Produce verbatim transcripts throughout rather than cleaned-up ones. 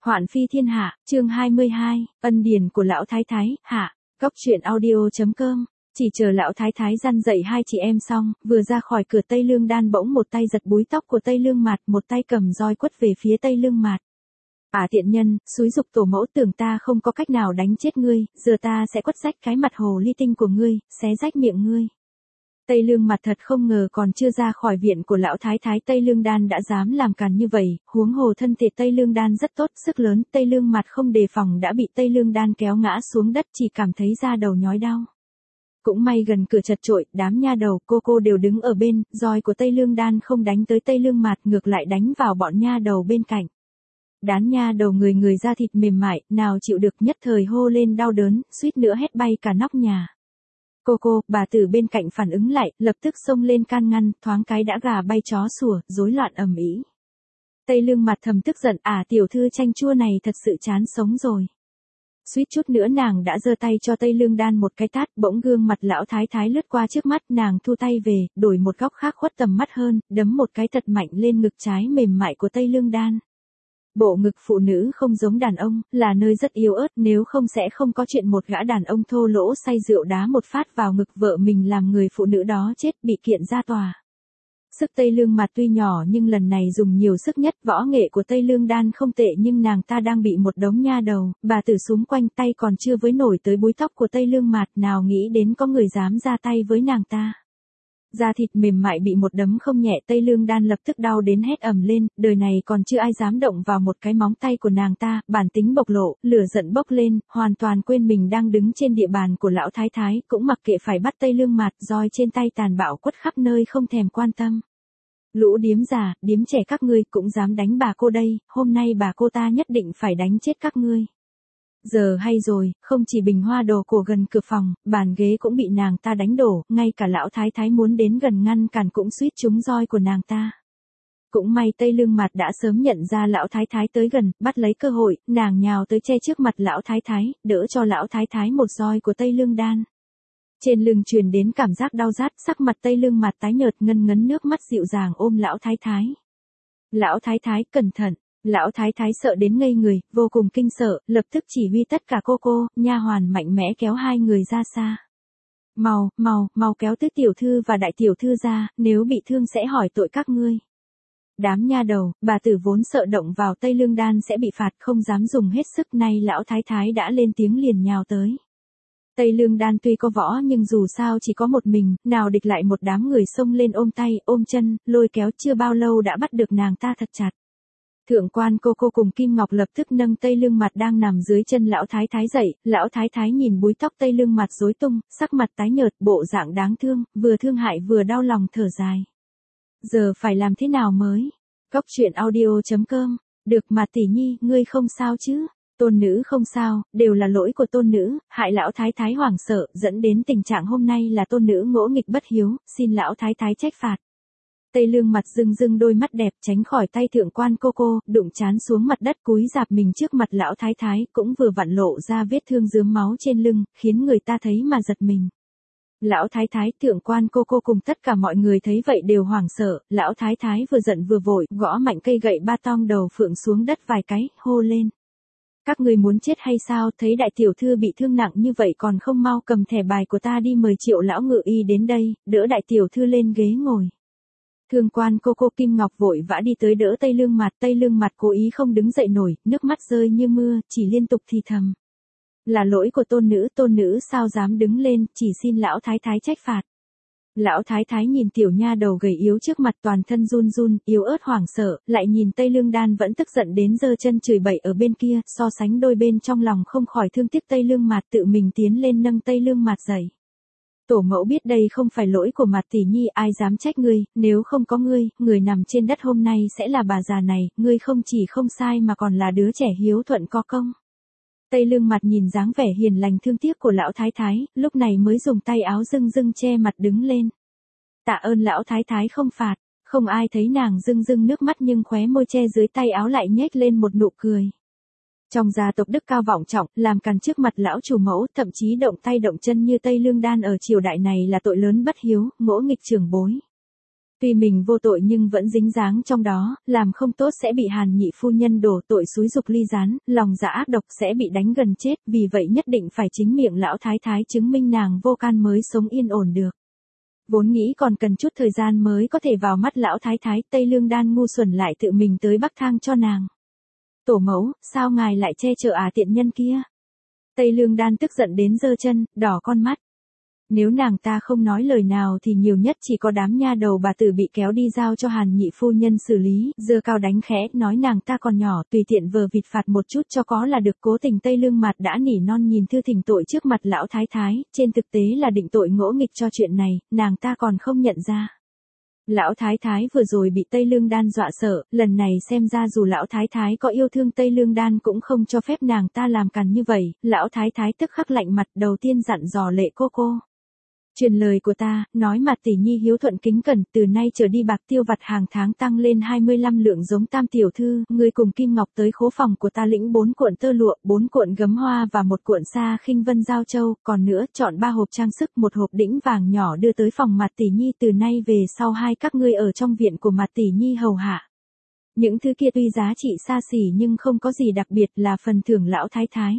Hoạn phi thiên hạ, chương hai mươi hai, ân điển của lão thái thái, hạ, góc truyện audio.com. Chỉ chờ lão thái thái răn dậy hai chị em xong, vừa ra khỏi cửa Tây Lương Đan bỗng một tay giật búi tóc của Tây Lương Mạt, một tay cầm roi quất về phía Tây Lương Mạt. À tiện nhân, xúi dục tổ mẫu, tưởng ta không có cách nào đánh chết ngươi, giờ ta sẽ quất rách cái mặt hồ ly tinh của ngươi, xé rách miệng ngươi. Tây Lương Mạt thật không ngờ còn chưa ra khỏi viện của lão thái thái Tây Lương Đan đã dám làm càn như vậy, huống hồ thân thể Tây Lương Đan rất tốt, sức lớn, Tây Lương Mạt không đề phòng đã bị Tây Lương Đan kéo ngã xuống đất, chỉ cảm thấy da đầu nhói đau. Cũng may gần cửa chật chội, đám nha đầu, cô cô đều đứng ở bên, roi của Tây Lương Đan không đánh tới Tây Lương Mạt, ngược lại đánh vào bọn nha đầu bên cạnh. Đám nha đầu người người da thịt mềm mại, nào chịu được, nhất thời hô lên đau đớn, suýt nữa hét bay cả nóc nhà. Cô cô, bà tử bên cạnh phản ứng lại, lập tức xông lên can ngăn, thoáng cái đã gà bay chó sủa, rối loạn ầm ĩ. Tây Lương Mạt thầm tức giận, à tiểu thư chanh chua này thật sự chán sống rồi. Suýt chút nữa nàng đã giơ tay cho Tây Lương Đan một cái tát, bỗng gương mặt lão thái thái lướt qua trước mắt, nàng thu tay về, đổi một góc khác khuất tầm mắt hơn, đấm một cái thật mạnh lên ngực trái mềm mại của Tây Lương Đan. Bộ ngực phụ nữ không giống đàn ông, là nơi rất yếu ớt, nếu không sẽ không có chuyện một gã đàn ông thô lỗ say rượu đá một phát vào ngực vợ mình làm người phụ nữ đó chết, bị kiện ra tòa. Sức Tây Lương Mạt tuy nhỏ nhưng lần này dùng nhiều sức nhất, võ nghệ của Tây Lương Đan không tệ nhưng nàng ta đang bị một đống nha đầu, bà tử xúm quanh, tay còn chưa với nổi tới búi tóc của Tây Lương Mạt, nào nghĩ đến có người dám ra tay với nàng ta. Da thịt mềm mại bị một đấm không nhẹ, Tây Lương Đan lập tức đau đến hét ầm lên, đời này còn chưa ai dám động vào một cái móng tay của nàng ta, bản tính bộc lộ, lửa giận bốc lên, hoàn toàn quên mình đang đứng trên địa bàn của lão thái thái, cũng mặc kệ phải bắt Tây Lương Mạt, roi trên tay tàn bạo quất khắp nơi không thèm quan tâm. Lũ điếm già, điếm trẻ các ngươi cũng dám đánh bà cô đây, hôm nay bà cô ta nhất định phải đánh chết các ngươi. Giờ hay rồi, không chỉ bình hoa đồ cổ gần cửa phòng, bàn ghế cũng bị nàng ta đánh đổ, ngay cả lão thái thái muốn đến gần ngăn cản cũng suýt trúng roi của nàng ta. Cũng may Tây Lương Mạt đã sớm nhận ra lão thái thái tới gần, bắt lấy cơ hội, nàng nhào tới che trước mặt lão thái thái, đỡ cho lão thái thái một roi của Tây Lương Đan. Trên lưng truyền đến cảm giác đau rát, sắc mặt Tây Lương Mạt tái nhợt, ngân ngấn nước mắt dịu dàng ôm lão thái thái. Lão thái thái, cẩn thận. Lão thái thái sợ đến ngây người, vô cùng kinh sợ, lập tức chỉ huy tất cả cô cô, nha hoàn mạnh mẽ kéo hai người ra xa. Mau, mau, mau kéo tứ tiểu thư và đại tiểu thư ra, nếu bị thương sẽ hỏi tội các ngươi. Đám nha đầu, bà tử vốn sợ động vào Tây Lương Đan sẽ bị phạt, không dám dùng hết sức, nay lão thái thái đã lên tiếng liền nhào tới. Tây Lương Đan tuy có võ nhưng dù sao chỉ có một mình, nào địch lại một đám người xông lên ôm tay, ôm chân, lôi kéo, chưa bao lâu đã bắt được nàng ta thật chặt. Thượng quan cô cô cùng Kim Ngọc lập tức nâng Tây Lương Mạt đang nằm dưới chân lão thái thái dậy, lão thái thái nhìn búi tóc Tây Lương Mạt rối tung, sắc mặt tái nhợt, bộ dạng đáng thương, vừa thương hại vừa đau lòng thở dài. Giờ phải làm thế nào mới? Góc truyện audio.com, được mà tỷ nhi, ngươi không sao chứ? Tôn nữ không sao, đều là lỗi của tôn nữ, hại lão thái thái hoảng sợ, dẫn đến tình trạng hôm nay là tôn nữ ngỗ nghịch bất hiếu, xin lão thái thái trách phạt. Tây Lương Mạt rưng rưng đôi mắt đẹp tránh khỏi tay thượng quan cô cô, đụng chán xuống mặt đất cúi rạp mình trước mặt lão thái thái, cũng vừa vặn lộ ra vết thương rướm máu trên lưng, khiến người ta thấy mà giật mình. Lão thái thái, thượng quan cô cô cùng tất cả mọi người thấy vậy đều hoảng sợ, lão thái thái vừa giận vừa vội, gõ mạnh cây gậy ba tong đầu phượng xuống đất vài cái, hô lên. Các người muốn chết hay sao, thấy đại tiểu thư bị thương nặng như vậy còn không mau cầm thẻ bài của ta đi mời Triệu lão ngự y đến đây, đỡ đại tiểu thư lên ghế ngồi. Thượng quan cô cô Kim Ngọc vội vã đi tới đỡ Tây Lương Mạt, Tây Lương Mạt cố ý không đứng dậy nổi, nước mắt rơi như mưa, chỉ liên tục thì thầm. Là lỗi của tôn nữ, tôn nữ sao dám đứng lên, chỉ xin lão thái thái trách phạt. Lão thái thái nhìn tiểu nha đầu gầy yếu trước mặt toàn thân run run, yếu ớt hoảng sợ, lại nhìn Tây Lương Đan vẫn tức giận đến giơ chân chửi bậy ở bên kia, so sánh đôi bên trong lòng không khỏi thương tiếc Tây Lương Mạt, tự mình tiến lên nâng Tây Lương Mạt dậy. Tổ mẫu biết đây không phải lỗi của Mạt tỷ nhi, ai dám trách ngươi, nếu không có ngươi, người nằm trên đất hôm nay sẽ là bà già này, ngươi không chỉ không sai mà còn là đứa trẻ hiếu thuận có công. Tây Lương Mạt nhìn dáng vẻ hiền lành thương tiếc của lão thái thái, lúc này mới dùng tay áo rưng rưng che mặt đứng lên. Tạ ơn lão thái thái không phạt, không ai thấy nàng rưng rưng nước mắt nhưng khóe môi che dưới tay áo lại nhếch lên một nụ cười. Trong gia tộc đức cao vọng trọng, làm càn trước mặt lão chủ mẫu, thậm chí động tay động chân như Tây Lương Đan ở triều đại này là tội lớn bất hiếu, ngỗ nghịch trưởng bối. Tuy mình vô tội nhưng vẫn dính dáng trong đó, làm không tốt sẽ bị Hàn Nhị phu nhân đổ tội xúi giục ly gián, lòng dạ ác độc sẽ bị đánh gần chết, vì vậy nhất định phải chính miệng lão thái thái chứng minh nàng vô can mới sống yên ổn được. Vốn nghĩ còn cần chút thời gian mới có thể vào mắt lão thái thái, Tây Lương Đan ngu xuẩn lại tự mình tới bắc thang cho nàng. Tổ mẫu, sao ngài lại che chở à tiện nhân kia? Tây Lương Đan tức giận đến giơ chân, đỏ con mắt. Nếu nàng ta không nói lời nào thì nhiều nhất chỉ có đám nha đầu bà tử bị kéo đi giao cho Hàn Nhị phu nhân xử lý, giơ cao đánh khẽ, nói nàng ta còn nhỏ, tùy tiện vờ vịt phạt một chút cho có là được. Cố Tình Tây Lương Mạt đã nỉ non nhìn thư thỉnh tội trước mặt lão thái thái, trên thực tế là định tội ngỗ nghịch cho chuyện này, nàng ta còn không nhận ra. Lão thái thái vừa rồi bị Tây Lương Đan dọa sợ, lần này xem ra dù lão thái thái có yêu thương Tây Lương Đan cũng không cho phép nàng ta làm càn như vậy, lão thái thái tức khắc lạnh mặt, đầu tiên dặn dò Lệ cô cô. Truyền lời của ta, nói Mạt tỷ nhi hiếu thuận kính cẩn, từ nay trở đi bạc tiêu vặt hàng tháng tăng lên hai mươi lăm lượng giống tam tiểu thư, ngươi cùng Kim Ngọc tới khố phòng của ta lĩnh bốn cuộn tơ lụa, bốn cuộn gấm hoa và một cuộn sa khinh vân giao châu, còn nữa chọn ba hộp trang sức, một hộp đĩnh vàng nhỏ đưa tới phòng Mạt tỷ nhi, từ nay về sau hai các ngươi ở trong viện của Mạt tỷ nhi hầu hạ. Những thứ kia tuy giá trị xa xỉ nhưng không có gì đặc biệt, là phần thưởng lão thái thái.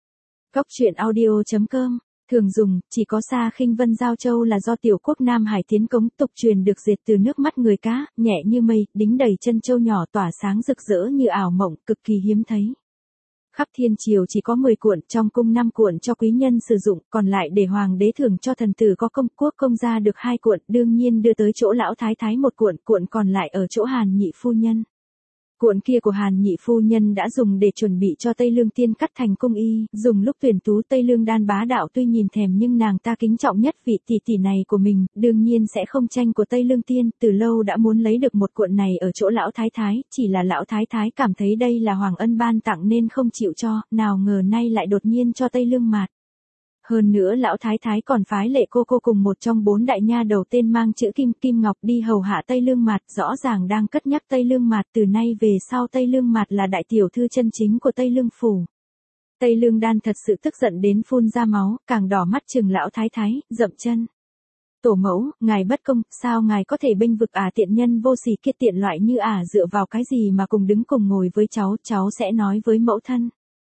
Cốc truyện audio chấm com thường dùng, chỉ có sa khinh vân giao châu là do tiểu quốc Nam Hải tiến cống, tục truyền được dệt từ nước mắt người cá, nhẹ như mây, đính đầy chân châu nhỏ tỏa sáng rực rỡ như ảo mộng, cực kỳ hiếm thấy. Khắp thiên triều chỉ có mười cuộn, trong cung năm cuộn cho quý nhân sử dụng, còn lại để hoàng đế thưởng cho thần tử có công, quốc công gia được hai cuộn, đương nhiên đưa tới chỗ lão thái thái một cuộn, cuộn còn lại ở chỗ Hàn Nhị phu nhân. Cuộn kia của Hàn Nhị phu nhân đã dùng để chuẩn bị cho Tây Lương Tiên cắt thành cung y, dùng lúc tuyển tú. Tây Lương Đan bá đạo tuy nhìn thèm nhưng nàng ta kính trọng nhất vị tỷ tỷ này của mình, đương nhiên sẽ không tranh của Tây Lương Tiên, từ lâu đã muốn lấy được một cuộn này ở chỗ lão thái thái, chỉ là lão thái thái cảm thấy đây là hoàng ân ban tặng nên không chịu cho, nào ngờ nay lại đột nhiên cho Tây Lương Mạt. Hơn nữa lão thái thái còn phái Lệ cô cô cùng một trong bốn đại nha đầu tên mang chữ Kim Kim Ngọc đi hầu hạ Tây Lương Mạt, rõ ràng đang cất nhắc Tây Lương Mạt, từ nay về sau Tây Lương Mạt là đại tiểu thư chân chính của Tây Lương phủ. Tây Lương Đan thật sự tức giận đến phun ra máu, càng đỏ mắt chừng lão thái thái, dậm chân. Tổ mẫu, ngài bất công, sao ngài có thể bênh vực ả tiện nhân vô sỉ kia, tiện loại như ả dựa vào cái gì mà cùng đứng cùng ngồi với cháu, cháu sẽ nói với mẫu thân.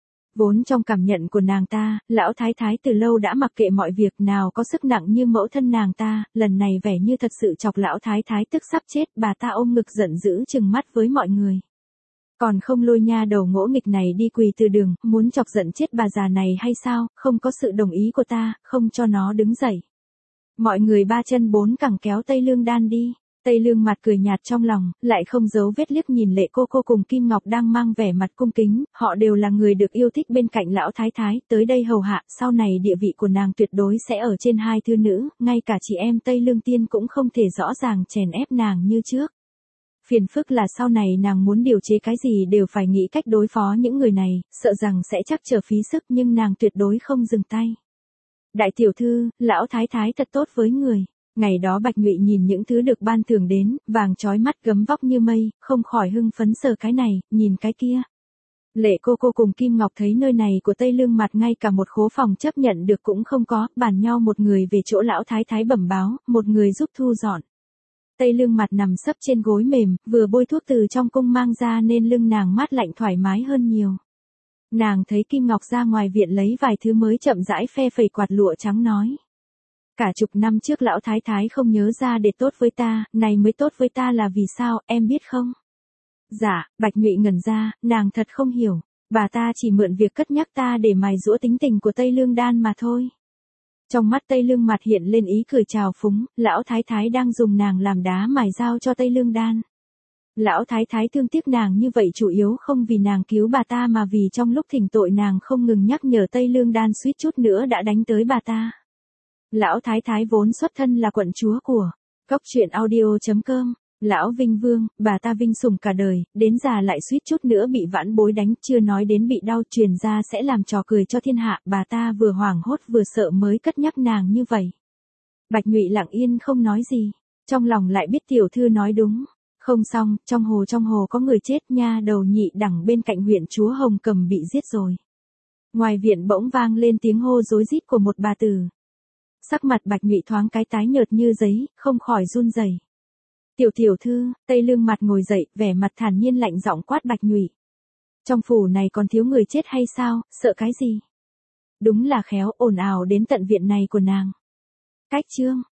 Vốn trong cảm nhận của nàng ta, lão thái thái từ lâu đã mặc kệ mọi việc, nào có sức nặng như mẫu thân nàng ta, lần này vẻ như thật sự chọc lão thái thái tức sắp chết, bà ta ôm ngực giận dữ trừng mắt với mọi người. Còn không lôi nha đầu ngỗ nghịch này đi quỳ từ đường, muốn chọc giận chết bà già này hay sao, không có sự đồng ý của ta, không cho nó đứng dậy. Mọi người ba chân bốn cẳng kéo Tây Lương Đan đi. Tây Lương Mạt cười nhạt trong lòng, lại không giấu vết liếc nhìn Lệ cô cô cùng Kim Ngọc đang mang vẻ mặt cung kính, họ đều là người được yêu thích bên cạnh lão thái thái, tới đây hầu hạ, sau này địa vị của nàng tuyệt đối sẽ ở trên hai thư nữ, ngay cả chị em Tây Lương Tiên cũng không thể rõ ràng chèn ép nàng như trước. Phiền phức là sau này nàng muốn điều chế cái gì đều phải nghĩ cách đối phó những người này, sợ rằng sẽ chắc trở phí sức, nhưng nàng tuyệt đối không dừng tay. Đại tiểu thư, lão thái thái thật tốt với người. Ngày đó Bạch Nhụy nhìn những thứ được ban thưởng đến, vàng chói mắt gấm vóc như mây, không khỏi hưng phấn sờ cái này, nhìn cái kia. Lệ cô cô cùng Kim Ngọc thấy nơi này của Tây Lương Mạt ngay cả một khố phòng chấp nhận được cũng không có, bàn nhau một người về chỗ lão thái thái bẩm báo, một người giúp thu dọn. Tây Lương Mạt nằm sấp trên gối mềm, vừa bôi thuốc từ trong cung mang ra nên lưng nàng mát lạnh thoải mái hơn nhiều. Nàng thấy Kim Ngọc ra ngoài viện lấy vài thứ mới chậm rãi phe phẩy quạt lụa trắng nói. Cả chục năm trước lão thái thái không nhớ ra để tốt với ta, này mới tốt với ta là vì sao, em biết không? Dạ, Bạch Nhụy ngẩn ra, nàng thật không hiểu, bà ta chỉ mượn việc cất nhắc ta để mài giũa tính tình của Tây Lương Đan mà thôi. Trong mắt Tây Lương Mạt hiện lên ý cười trào phúng, lão thái thái đang dùng nàng làm đá mài dao cho Tây Lương Đan. Lão thái thái thương tiếc nàng như vậy chủ yếu không vì nàng cứu bà ta mà vì trong lúc thỉnh tội nàng không ngừng nhắc nhở Tây Lương Đan suýt chút nữa đã đánh tới bà ta. Lão thái thái vốn xuất thân là quận chúa của Cốc truyện audio chấm com, lão Vinh Vương, bà ta vinh sủng cả đời, đến già lại suýt chút nữa bị vãn bối đánh, chưa nói đến bị đau truyền ra sẽ làm trò cười cho thiên hạ, bà ta vừa hoảng hốt vừa sợ mới cất nhắc nàng như vậy. Bạch Nhụy lặng yên không nói gì, trong lòng lại biết tiểu thư nói đúng. Không xong, trong hồ trong hồ có người chết, nha đầu nhị đẳng bên cạnh huyện chúa Hồng Cầm bị giết rồi. Ngoài viện bỗng vang lên tiếng hô rối rít của một bà tử. Sắc mặt Bạch Nhụy thoáng cái tái nhợt như giấy, không khỏi run rẩy. Tiểu tiểu thư, Tây Lương mặt ngồi dậy, vẻ mặt thản nhiên lạnh giọng quát Bạch Nhụy. Trong phủ này còn thiếu người chết hay sao, sợ cái gì? Đúng là khéo, ồn ào đến tận viện này của nàng. Cách chương.